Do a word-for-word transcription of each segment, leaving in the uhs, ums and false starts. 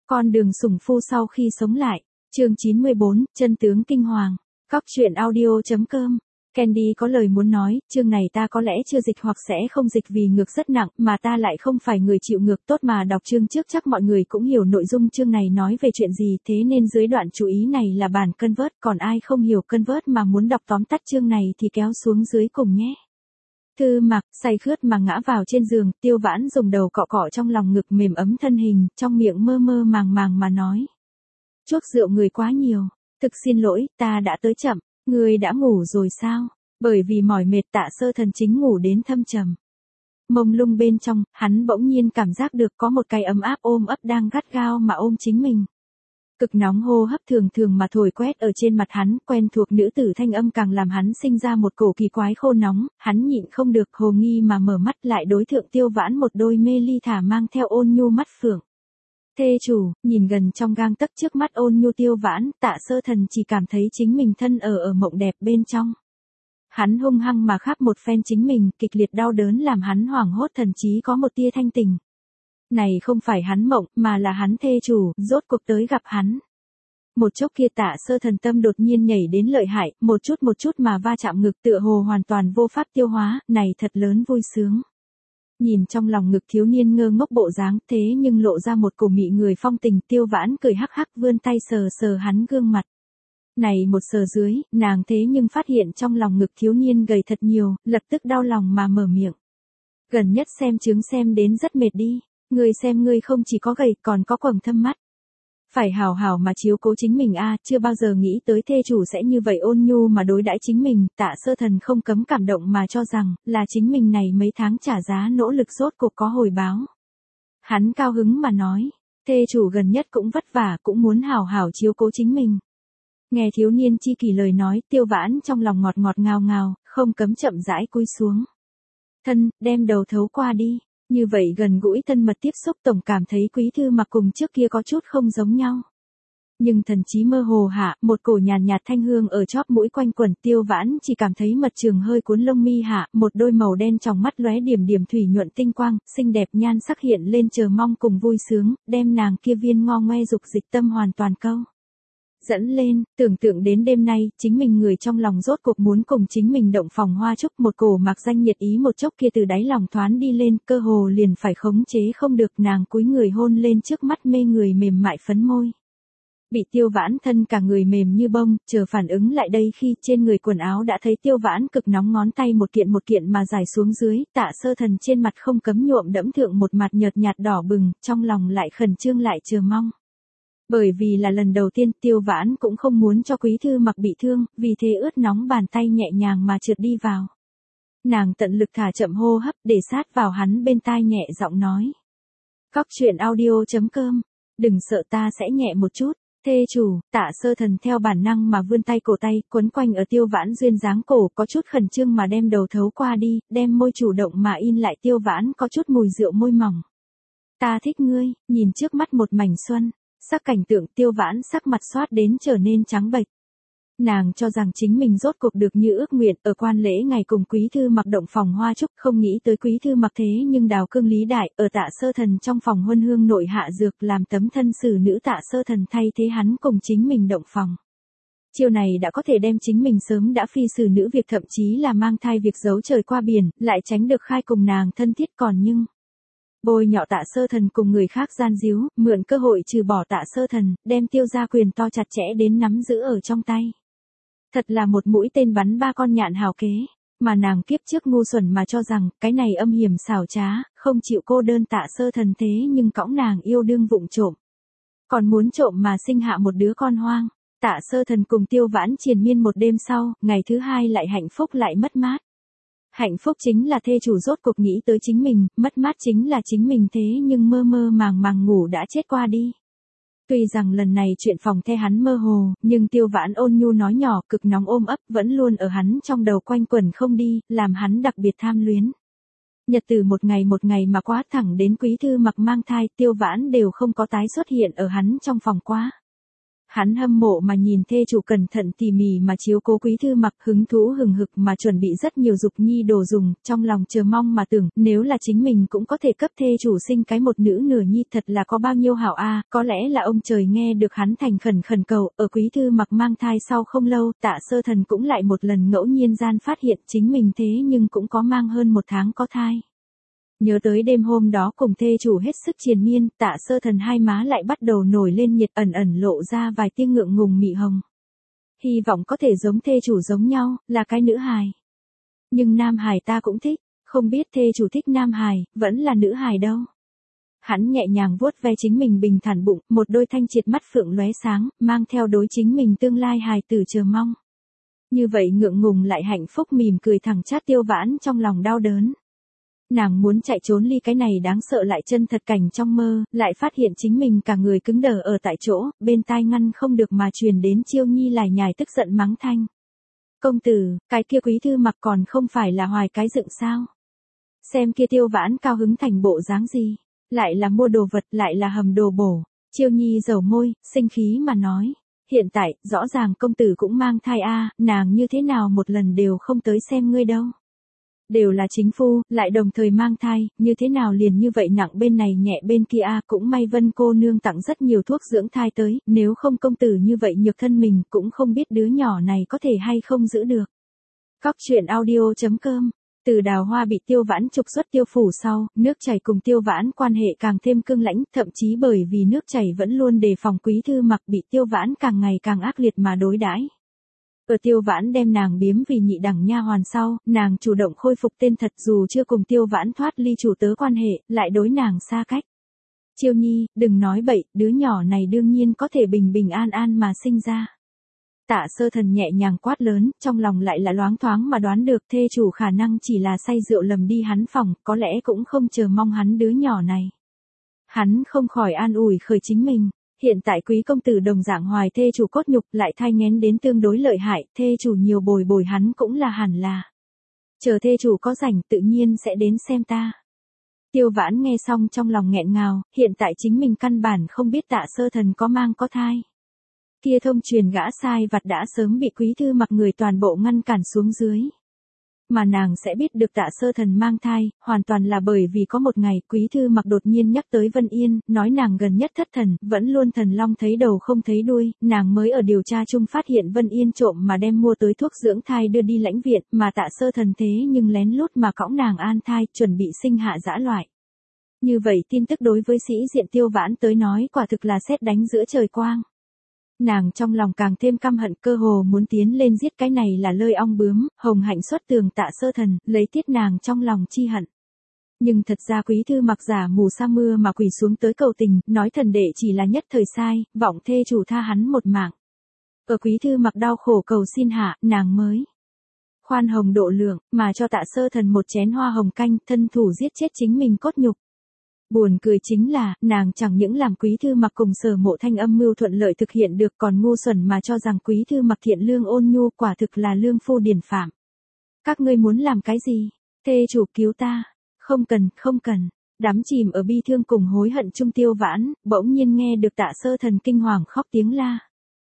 Con đường sủng phu sau khi sống lại. Chương chín mươi bốn, chân tướng kinh hoàng. Cóc truyện audio.com. Candy có lời muốn nói, chương này ta có lẽ chưa dịch hoặc sẽ không dịch vì ngược rất nặng, mà ta lại không phải người chịu ngược tốt mà đọc chương trước chắc mọi người cũng hiểu nội dung chương này nói về chuyện gì, thế nên dưới đoạn chú ý này là bản cân vớt, còn ai không hiểu cân vớt mà muốn đọc tóm tắt chương này thì kéo xuống dưới cùng nhé. Thư Mặc, say khướt mà ngã vào trên giường, Tiêu Vãn dùng đầu cọ cọ trong lòng ngực mềm ấm thân hình, trong miệng mơ mơ màng màng mà nói. Chuốc rượu người quá nhiều, thực xin lỗi, ta đã tới chậm, người đã ngủ rồi sao? Bởi vì mỏi mệt Tạ Sơ Thần chính ngủ đến thâm trầm. Mông lung bên trong, hắn bỗng nhiên cảm giác được có một cái ấm áp ôm ấp đang gắt gao mà ôm chính mình. Cực nóng hô hấp thường thường mà thổi quét ở trên mặt hắn, quen thuộc nữ tử thanh âm càng làm hắn sinh ra một cổ kỳ quái khô nóng, hắn nhịn không được hồ nghi mà mở mắt lại đối thượng Tiêu Vãn một đôi mê ly thả mang theo ôn nhu mắt phượng. Thê chủ, nhìn gần trong gang tấc trước mắt ôn nhu Tiêu Vãn, Tạ Sơ Thần chỉ cảm thấy chính mình thân ở ở mộng đẹp bên trong. Hắn hung hăng mà khắp một phen chính mình, kịch liệt đau đớn làm hắn hoảng hốt thậm chí có một tia thanh tình. Này không phải hắn mộng, mà là hắn thê chủ, rốt cuộc tới gặp hắn. Một chốc kia Tạ Sơ Thần tâm đột nhiên nhảy đến lợi hại, một chút một chút mà va chạm ngực tựa hồ hoàn toàn vô pháp tiêu hóa, này thật lớn vui sướng. Nhìn trong lòng ngực thiếu niên ngơ ngốc bộ dáng thế nhưng lộ ra một cổ mị người phong tình, Tiêu Vãn cười hắc hắc vươn tay sờ sờ hắn gương mặt. Này một sờ dưới, nàng thế nhưng phát hiện trong lòng ngực thiếu niên gầy thật nhiều, lập tức đau lòng mà mở miệng. Gần nhất xem chứng xem đến rất mệt đi. Ngươi xem ngươi không chỉ có gầy còn có quầng thâm mắt. Phải hào hào mà chiếu cố chính mình a, chưa bao giờ nghĩ tới thê chủ sẽ như vậy ôn nhu mà đối đãi chính mình, Tạ Sơ Thần không cấm cảm động mà cho rằng, là chính mình này mấy tháng trả giá nỗ lực rốt cuộc có hồi báo. Hắn cao hứng mà nói, thê chủ gần nhất cũng vất vả cũng muốn hào hào chiếu cố chính mình. Nghe thiếu niên chi kỳ lời nói, Tiêu Vãn trong lòng ngọt ngọt ngào ngào, không cấm chậm rãi cúi xuống. Thân, đem đầu thấu qua đi. Như vậy gần gũi thân mật tiếp xúc tổng cảm thấy Quý Thư Mặc cùng trước kia có chút không giống nhau. Nhưng thần trí mơ hồ hạ, một cổ nhàn nhạt thanh hương ở chóp mũi quanh quẩn, Tiêu Vãn chỉ cảm thấy mật trường hơi cuốn lông mi hạ, một đôi màu đen trong mắt lóe điểm điểm thủy nhuận tinh quang, xinh đẹp nhan sắc hiện lên chờ mong cùng vui sướng, đem nàng kia viên ngo ngoe dục dịch tâm hoàn toàn câu dẫn lên, tưởng tượng đến đêm nay, chính mình người trong lòng rốt cuộc muốn cùng chính mình động phòng hoa chúc, một cổ mạc danh nhiệt ý một chốc kia từ đáy lòng thoáng đi lên, cơ hồ liền phải khống chế không được, nàng cúi người hôn lên trước mắt mê người mềm mại phấn môi. Bị Tiêu Vãn thân cả người mềm như bông, chờ phản ứng lại đây khi trên người quần áo đã thấy Tiêu Vãn cực nóng ngón tay một kiện một kiện mà dài xuống dưới, Tạ Sơ Thần trên mặt không cấm nhuộm đẫm thượng một mặt nhợt nhạt đỏ bừng, trong lòng lại khẩn trương lại chờ mong. Bởi vì là lần đầu tiên Tiêu Vãn cũng không muốn cho Quý Thư Mặc bị thương, vì thế ướt nóng bàn tay nhẹ nhàng mà trượt đi vào. Nàng tận lực thả chậm hô hấp để sát vào hắn bên tai nhẹ giọng nói. Cóc truyện audio.com, đừng sợ ta sẽ nhẹ một chút, thê chủ, Tạ Sơ Thần theo bản năng mà vươn tay cổ tay, quấn quanh ở Tiêu Vãn duyên dáng cổ có chút khẩn trương mà đem đầu thấu qua đi, đem môi chủ động mà in lại Tiêu Vãn có chút mùi rượu môi mỏng. Ta thích ngươi, nhìn trước mắt một mảnh xuân. Sắc cảnh tượng Tiêu Vãn sắc mặt xoát đến trở nên trắng bệch. Nàng cho rằng chính mình rốt cuộc được như ước nguyện ở quan lễ ngày cùng Quý Thư Mặc động phòng hoa chúc, không nghĩ tới Quý Thư Mặc thế nhưng đào cương lý đại ở Tạ Sơ Thần trong phòng huân hương nội hạ dược làm tấm thân xử nữ Tạ Sơ Thần thay thế hắn cùng chính mình động phòng. Chiêu này đã có thể đem chính mình sớm đã phi xử nữ việc thậm chí là mang thai việc giấu trời qua biển, lại tránh được khai cùng nàng thân thiết còn nhưng. Bôi nhọ Tạ Sơ Thần cùng người khác gian díu, mượn cơ hội trừ bỏ Tạ Sơ Thần, đem Tiêu gia quyền to chặt chẽ đến nắm giữ ở trong tay. Thật là một mũi tên bắn ba con nhạn hào kế, mà nàng kiếp trước ngu xuẩn mà cho rằng, cái này âm hiểm xảo trá, không chịu cô đơn Tạ Sơ Thần thế nhưng cõng nàng yêu đương vụng trộm. Còn muốn trộm mà sinh hạ một đứa con hoang. Tạ Sơ Thần cùng Tiêu Vãn triền miên một đêm sau, ngày thứ hai lại hạnh phúc lại mất mát. Hạnh phúc chính là thê chủ rốt cuộc nghĩ tới chính mình, mất mát chính là chính mình thế nhưng mơ mơ màng màng ngủ đã chết qua đi. Tuy rằng lần này chuyện phòng the hắn mơ hồ, nhưng Tiêu Vãn ôn nhu nói nhỏ cực nóng ôm ấp vẫn luôn ở hắn trong đầu quanh quẩn không đi, làm hắn đặc biệt tham luyến. Nhật từ một ngày một ngày mà quá thẳng đến Quý Thư Mặc mang thai, Tiêu Vãn đều không có tái xuất hiện ở hắn trong phòng quá. Hắn hâm mộ mà nhìn thê chủ cẩn thận tỉ mỉ mà chiếu cố Quý Thư Mặc, hứng thú hừng hực mà chuẩn bị rất nhiều dục nhi đồ dùng, trong lòng chờ mong mà tưởng, nếu là chính mình cũng có thể cấp thê chủ sinh cái một nữ nửa nhi thật là có bao nhiêu hảo a. Có lẽ là ông trời nghe được hắn thành khẩn khẩn cầu, ở Quý Thư Mặc mang thai sau không lâu, Tạ Sơ Thần cũng lại một lần ngẫu nhiên gian phát hiện chính mình thế nhưng cũng có mang hơn một tháng có thai. Nhớ tới đêm hôm đó cùng thê chủ hết sức triền miên, Tạ Sơ Thần hai má lại bắt đầu nổi lên nhiệt, ẩn ẩn lộ ra vài tia ngượng ngùng mị hồng. Hy vọng có thể giống thê chủ giống nhau, là cái nữ hài. Nhưng nam hài ta cũng thích, không biết thê chủ thích nam hài, vẫn là nữ hài đâu. Hắn nhẹ nhàng vuốt ve chính mình bình thản bụng, một đôi thanh triệt mắt phượng lóe sáng, mang theo đối chính mình tương lai hài tử chờ mong. Như vậy ngượng ngùng lại hạnh phúc mỉm cười thẳng chát Tiêu Vãn trong lòng đau đớn. Nàng muốn chạy trốn ly cái này đáng sợ lại chân thật cảnh trong mơ, lại phát hiện chính mình cả người cứng đờ ở tại chỗ, bên tai ngăn không được mà truyền đến Chiêu Nhi lải nhải tức giận mắng thanh. Công tử, cái kia Quý Thư Mặc còn không phải là hoài cái dựng sao? Xem kia Tiêu Vãn cao hứng thành bộ dáng gì? Lại là mua đồ vật, lại là hầm đồ bổ. Chiêu Nhi dầu môi, sinh khí mà nói. Hiện tại, rõ ràng công tử cũng mang thai a, nàng như thế nào một lần đều không tới xem ngươi đâu. Đều là chính phu, lại đồng thời mang thai, như thế nào liền như vậy nặng bên này nhẹ bên kia a, cũng may Vân cô nương tặng rất nhiều thuốc dưỡng thai tới, nếu không công tử như vậy nhược thân mình, cũng không biết đứa nhỏ này có thể hay không giữ được. Cóc truyện audio chấm com. Từ Đào Hoa bị Tiêu Vãn trục xuất Tiêu phủ sau, nước chảy cùng Tiêu Vãn quan hệ càng thêm cương lãnh, thậm chí bởi vì nước chảy vẫn luôn đề phòng Quý Thư Mặc bị Tiêu Vãn càng ngày càng ác liệt mà đối đãi. Ở Tiêu Vãn đem nàng biếm vì nhị đẳng nha hoàn sau, nàng chủ động khôi phục tên thật dù chưa cùng Tiêu Vãn thoát ly chủ tớ quan hệ, lại đối nàng xa cách. Chiêu Nhi, đừng nói bậy, đứa nhỏ này đương nhiên có thể bình bình an an mà sinh ra. Tạ Sơ Thần nhẹ nhàng quát lớn, trong lòng lại là loáng thoáng mà đoán được thê chủ khả năng chỉ là say rượu lầm đi hắn phòng, có lẽ cũng không chờ mong hắn đứa nhỏ này. Hắn không khỏi an ủi khởi chính mình. Hiện tại Quý công tử đồng dạng hoài thê chủ cốt nhục lại thai nghén đến tương đối lợi hại, thê chủ nhiều bồi bồi hắn cũng là hẳn là. Chờ thê chủ có rảnh tự nhiên sẽ đến xem ta. Tiêu Vãn nghe xong trong lòng nghẹn ngào, hiện tại chính mình căn bản không biết Tạ Sơ Thần có mang có thai. Kia thông truyền gã sai vặt đã sớm bị Quý Thư Mặc người toàn bộ ngăn cản xuống dưới. Mà nàng sẽ biết được Tạ Sơ Thần mang thai, hoàn toàn là bởi vì có một ngày Quý Thư Mặc đột nhiên nhắc tới Vân Yên, nói nàng gần nhất thất thần, vẫn luôn thần long thấy đầu không thấy đuôi, nàng mới ở điều tra chung phát hiện Vân Yên trộm mà đem mua tới thuốc dưỡng thai đưa đi lãnh viện, mà Tạ Sơ Thần thế nhưng lén lút mà cõng nàng an thai, chuẩn bị sinh hạ dã loại. Như vậy tin tức đối với sĩ diện Tiêu Vãn tới nói quả thực là sét đánh giữa trời quang. Nàng trong lòng càng thêm căm hận, cơ hồ muốn tiến lên giết cái này là lơi ong bướm, hồng hạnh xuất tường Tạ Sơ Thần, lấy tiết nàng trong lòng chi hận. Nhưng thật ra Quý Thư Mặc giả mù sa mưa mà quỳ xuống tới cầu tình, nói thần đệ chỉ là nhất thời sai, vọng thê chủ tha hắn một mạng. Ở Quý Thư Mặc đau khổ cầu xin hạ, nàng mới khoan hồng độ lượng, mà cho Tạ Sơ Thần một chén hoa hồng canh, thân thủ giết chết chính mình cốt nhục. Buồn cười chính là, nàng chẳng những làm Quý Thư Mặc cùng Sở Mộ Thanh âm mưu thuận lợi thực hiện được, còn ngu xuẩn mà cho rằng Quý Thư Mặc thiện lương ôn nhu, quả thực là lương phu điển phạm. Các ngươi muốn làm cái gì? Thê chủ cứu ta. Không cần, không cần. Đắm chìm ở bi thương cùng hối hận chung Tiêu Vãn, bỗng nhiên nghe được Tạ Sơ Thần kinh hoàng khóc tiếng la.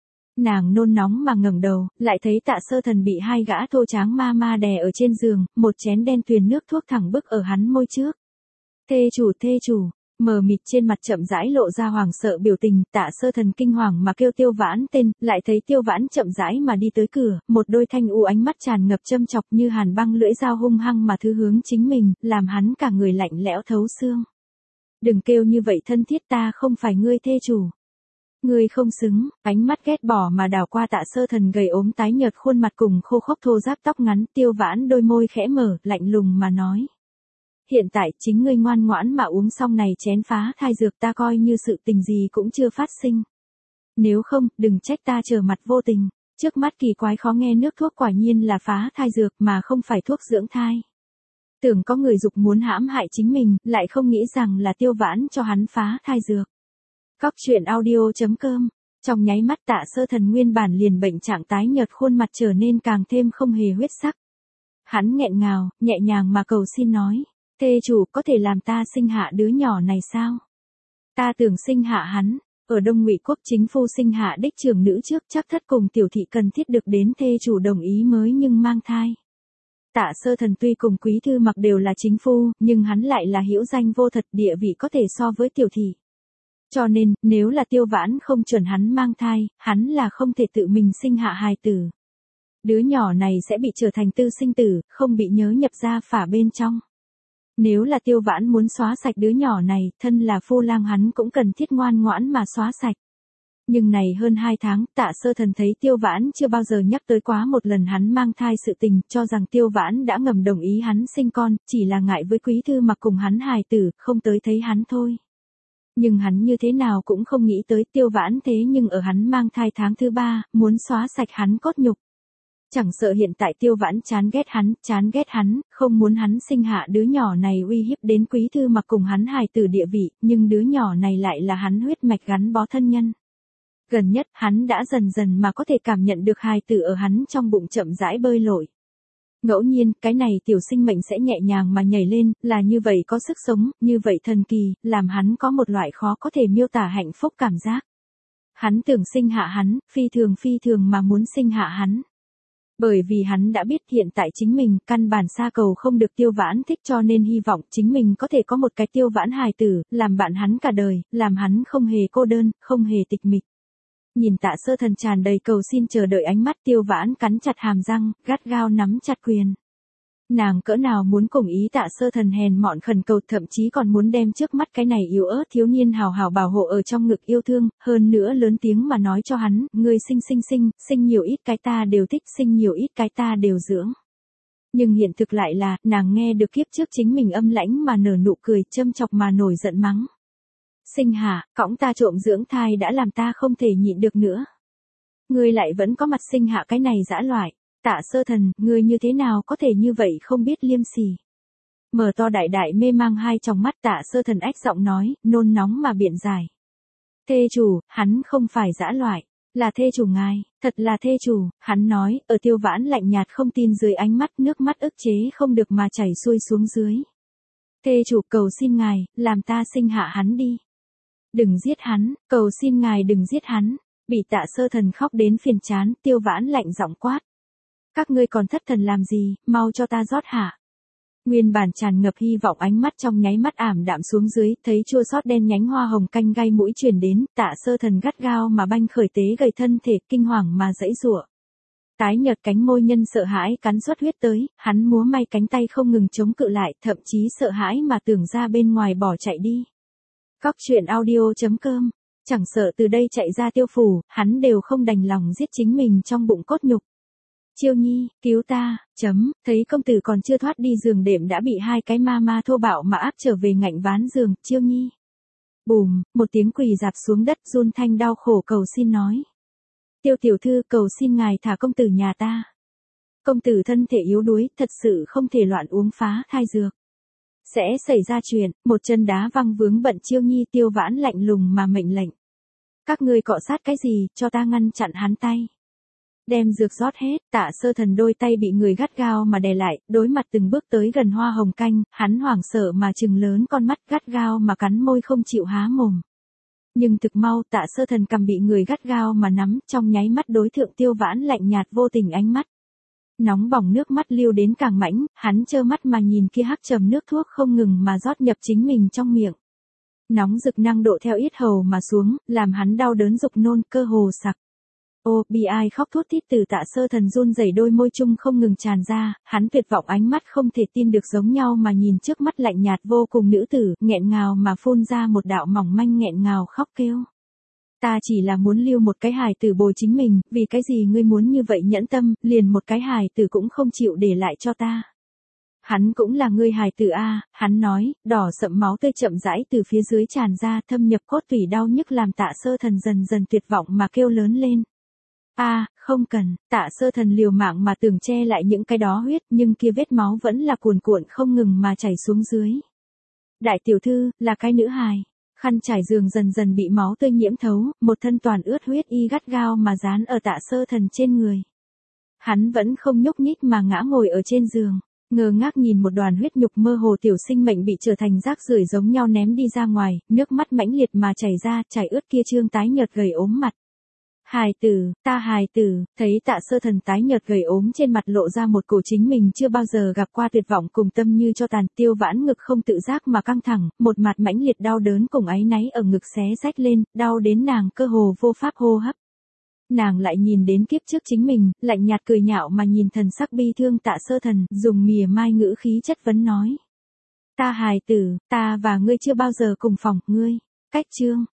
Nàng nôn nóng mà ngẩng đầu, lại thấy Tạ Sơ Thần bị hai gã thô tráng ma ma đè ở trên giường, một chén đen tuyền nước thuốc thẳng bức ở hắn môi trước. Thê chủ, thê chủ, mờ mịt trên mặt chậm rãi lộ ra hoàng sợ biểu tình, Tạ Sơ Thần kinh hoàng mà kêu Tiêu Vãn tên, lại thấy Tiêu Vãn chậm rãi mà đi tới cửa, một đôi thanh u ánh mắt tràn ngập châm chọc như hàn băng lưỡi dao hung hăng mà thứ hướng chính mình, làm hắn cả người lạnh lẽo thấu xương. Đừng kêu như vậy thân thiết, ta không phải ngươi thê chủ. Ngươi không xứng, ánh mắt ghét bỏ mà đảo qua Tạ Sơ Thần gầy ốm tái nhợt khuôn mặt cùng khô khốc thô ráp tóc ngắn, Tiêu Vãn đôi môi khẽ mở, lạnh lùng mà nói. Hiện tại chính ngươi ngoan ngoãn mà uống xong này chén phá thai dược, ta coi như sự tình gì cũng chưa phát sinh. Nếu không, đừng trách ta trở mặt vô tình. Trước mắt kỳ quái khó nghe nước thuốc quả nhiên là phá thai dược mà không phải thuốc dưỡng thai. Tưởng có người dục muốn hãm hại chính mình, lại không nghĩ rằng là Tiêu Vãn cho hắn phá thai dược. Cóc truyện audio chấm com. Trong nháy mắt Tạ Sơ Thần nguyên bản liền bệnh trạng tái nhợt khuôn mặt trở nên càng thêm không hề huyết sắc. Hắn nghẹn ngào, nhẹ nhàng mà cầu xin nói. Thê chủ, có thể làm ta sinh hạ đứa nhỏ này sao? Ta tưởng sinh hạ hắn. Ở Đông Ngụy quốc chính phu sinh hạ đích trưởng nữ trước, chắc thất cùng tiểu thị cần thiết được đến thê chủ đồng ý mới nhưng mang thai. Tạ Sơ Thần tuy cùng Quý Thư Mặc đều là chính phu, nhưng hắn lại là hữu danh vô thật, địa vị có thể so với tiểu thị. Cho nên, nếu là Tiêu Vãn không chuẩn hắn mang thai, hắn là không thể tự mình sinh hạ hài tử. Đứa nhỏ này sẽ bị trở thành tư sinh tử, không bị nhớ nhập gia phả bên trong. Nếu là Tiêu Vãn muốn xóa sạch đứa nhỏ này, thân là phu lang hắn cũng cần thiết ngoan ngoãn mà xóa sạch. Nhưng này hơn hai tháng, Tạ Sơ Thần thấy Tiêu Vãn chưa bao giờ nhắc tới quá một lần hắn mang thai sự tình, cho rằng Tiêu Vãn đã ngầm đồng ý hắn sinh con, chỉ là ngại với Quý Thư Mặc cùng hắn hài tử, không tới thấy hắn thôi. Nhưng hắn như thế nào cũng không nghĩ tới Tiêu Vãn thế nhưng ở hắn mang thai tháng thứ ba, muốn xóa sạch hắn cốt nhục. Chẳng sợ hiện tại Tiêu Vãn chán ghét hắn, chán ghét hắn, không muốn hắn sinh hạ đứa nhỏ này uy hiếp đến Quý Thư Mặc cùng hắn hài tử địa vị, nhưng đứa nhỏ này lại là hắn huyết mạch gắn bó thân nhân. Gần nhất, hắn đã dần dần mà có thể cảm nhận được hài tử ở hắn trong bụng chậm rãi bơi lội. Ngẫu nhiên, cái này tiểu sinh mệnh sẽ nhẹ nhàng mà nhảy lên, là như vậy có sức sống, như vậy thần kỳ, làm hắn có một loại khó có thể miêu tả hạnh phúc cảm giác. Hắn tưởng sinh hạ hắn, phi thường phi thường mà muốn sinh hạ hắn. Bởi vì hắn đã biết hiện tại chính mình, căn bản xa cầu không được Tiêu Vãn thích, cho nên hy vọng chính mình có thể có một cái Tiêu Vãn hài tử, làm bạn hắn cả đời, làm hắn không hề cô đơn, không hề tịch mịch. Nhìn Tạ Sơ Thần tràn đầy cầu xin chờ đợi ánh mắt, Tiêu Vãn cắn chặt hàm răng, gắt gao nắm chặt quyền. Nàng cỡ nào muốn cùng ý Tạ Sơ Thần hèn mọn khẩn cầu, thậm chí còn muốn đem trước mắt cái này yếu ớt thiếu niên hào hào bảo hộ ở trong ngực yêu thương, hơn nữa lớn tiếng mà nói cho hắn, ngươi sinh sinh sinh, sinh nhiều ít cái ta đều thích, sinh nhiều ít cái ta đều dưỡng. Nhưng hiện thực lại là, nàng nghe được kiếp trước chính mình âm lãnh mà nở nụ cười, châm chọc mà nổi giận mắng. Sinh hạ, cõng ta trộm dưỡng thai đã làm ta không thể nhịn được nữa. Ngươi lại vẫn có mặt sinh hạ cái này dã loại. Tạ Sơ Thần, ngươi như thế nào có thể như vậy không biết liêm sỉ. Mở to đại đại mê mang hai tròng mắt, Tạ Sơ Thần ách giọng nói, nôn nóng mà biện giải. Thê chủ, hắn không phải dã loại, là thê chủ ngài, thật là thê chủ, hắn nói, ở Tiêu Vãn lạnh nhạt không tin dưới ánh mắt, nước mắt ức chế không được mà chảy xuôi xuống dưới. Thê chủ, cầu xin ngài, làm ta sinh hạ hắn đi. Đừng giết hắn, cầu xin ngài đừng giết hắn. Bị Tạ Sơ Thần khóc đến phiền chán, Tiêu Vãn lạnh giọng quát. Các ngươi còn thất thần làm gì, mau cho ta rót hạ. Nguyên bản tràn ngập hy vọng ánh mắt trong nháy mắt ảm đạm xuống dưới, thấy chua xót đen nhánh hoa hồng canh gai mũi truyền đến, Tạ Sơ Thần gắt gao mà banh khởi tế gầy thân thể, kinh hoàng mà giãy giụa. Tái nhợt cánh môi nhân sợ hãi cắn xuất huyết tới, hắn múa may cánh tay không ngừng chống cự lại, thậm chí sợ hãi mà tưởng ra bên ngoài bỏ chạy đi. Cóc truyện audio chấm com, chẳng sợ từ đây chạy ra Tiêu phủ, hắn đều không đành lòng giết chính mình trong bụng cốt nhục. Chiêu Nhi, cứu ta, chấm, thấy công tử còn chưa thoát đi giường đệm đã bị hai cái ma ma thô bạo mà áp trở về ngạnh ván giường, Chiêu Nhi. Bùm, một tiếng quỳ dạp xuống đất, run thanh đau khổ cầu xin nói. Tiêu tiểu thư, cầu xin ngài thả công tử nhà ta. Công tử thân thể yếu đuối, thật sự không thể loạn uống phá thai dược. Sẽ xảy ra chuyện, một chân đá văng vướng bận Chiêu Nhi. Tiêu Vãn lạnh lùng mà mệnh lệnh. Các ngươi cọ sát cái gì, cho ta ngăn chặn hắn tay. Đem dược rót hết, Tạ Sơ Thần đôi tay bị người gắt gao mà đè lại, đối mặt từng bước tới gần hoa hồng canh, hắn hoảng sợ mà trừng lớn con mắt, gắt gao mà cắn môi không chịu há mồm. Nhưng thực mau, Tạ Sơ Thần cầm bị người gắt gao mà nắm, trong nháy mắt đối thượng Tiêu Vãn lạnh nhạt vô tình ánh mắt. Nóng bỏng nước mắt lưu đến càng mãnh, hắn trơ mắt mà nhìn kia hắc trầm nước thuốc không ngừng mà rót nhập chính mình trong miệng. Nóng rực năng độ theo yết hầu mà xuống, làm hắn đau đớn dục nôn, cơ hồ sặc. Ô, bi ai khóc thút thít từ Tạ Sơ Thần run rẩy đôi môi chung không ngừng tràn ra, hắn tuyệt vọng ánh mắt không thể tin được giống nhau mà nhìn trước mắt lạnh nhạt vô cùng nữ tử, nghẹn ngào mà phun ra một đạo mỏng manh nghẹn ngào khóc kêu. Ta chỉ là muốn lưu một cái hài tử bồi chính mình, vì cái gì ngươi muốn như vậy nhẫn tâm, liền một cái hài tử cũng không chịu để lại cho ta. Hắn cũng là ngươi hài tử a, hắn nói, đỏ sậm máu tươi chậm rãi từ phía dưới tràn ra, thâm nhập cốt tủy, đau nhức làm Tạ Sơ Thần dần dần tuyệt vọng mà kêu lớn lên. A, không cần, Tạ Sơ Thần liều mạng mà tưởng che lại những cái đó huyết, nhưng kia vết máu vẫn là cuồn cuộn không ngừng mà chảy xuống dưới. Đại tiểu thư, là cái nữ hài. Khăn trải giường dần dần bị máu tươi nhiễm thấu, một thân toàn ướt huyết y gắt gao mà dán ở Tạ Sơ Thần trên người. Hắn vẫn không nhúc nhích mà ngã ngồi ở trên giường. ngơ ngác nhìn một đoàn huyết nhục mơ hồ tiểu sinh mệnh bị trở thành rác rưởi giống nhau ném đi ra ngoài, nước mắt mãnh liệt mà chảy ra, chảy ướt kia trương tái nhợt gầy ốm mặt. Hài tử, ta hài tử, thấy Tạ Sơ Thần tái nhợt gầy ốm trên mặt lộ ra một cổ chính mình chưa bao giờ gặp qua tuyệt vọng cùng tâm như cho tàn, Tiêu Vãn ngực không tự giác mà căng thẳng, một mặt mãnh liệt đau đớn cùng áy náy ở ngực xé rách lên, đau đến nàng cơ hồ vô pháp hô hấp. Nàng lại nhìn đến kiếp trước chính mình, lạnh nhạt cười nhạo mà nhìn thần sắc bi thương Tạ Sơ Thần, dùng mỉa mai ngữ khí chất vấn nói. Ta hài tử, ta và ngươi chưa bao giờ cùng phòng, ngươi. Cách chương.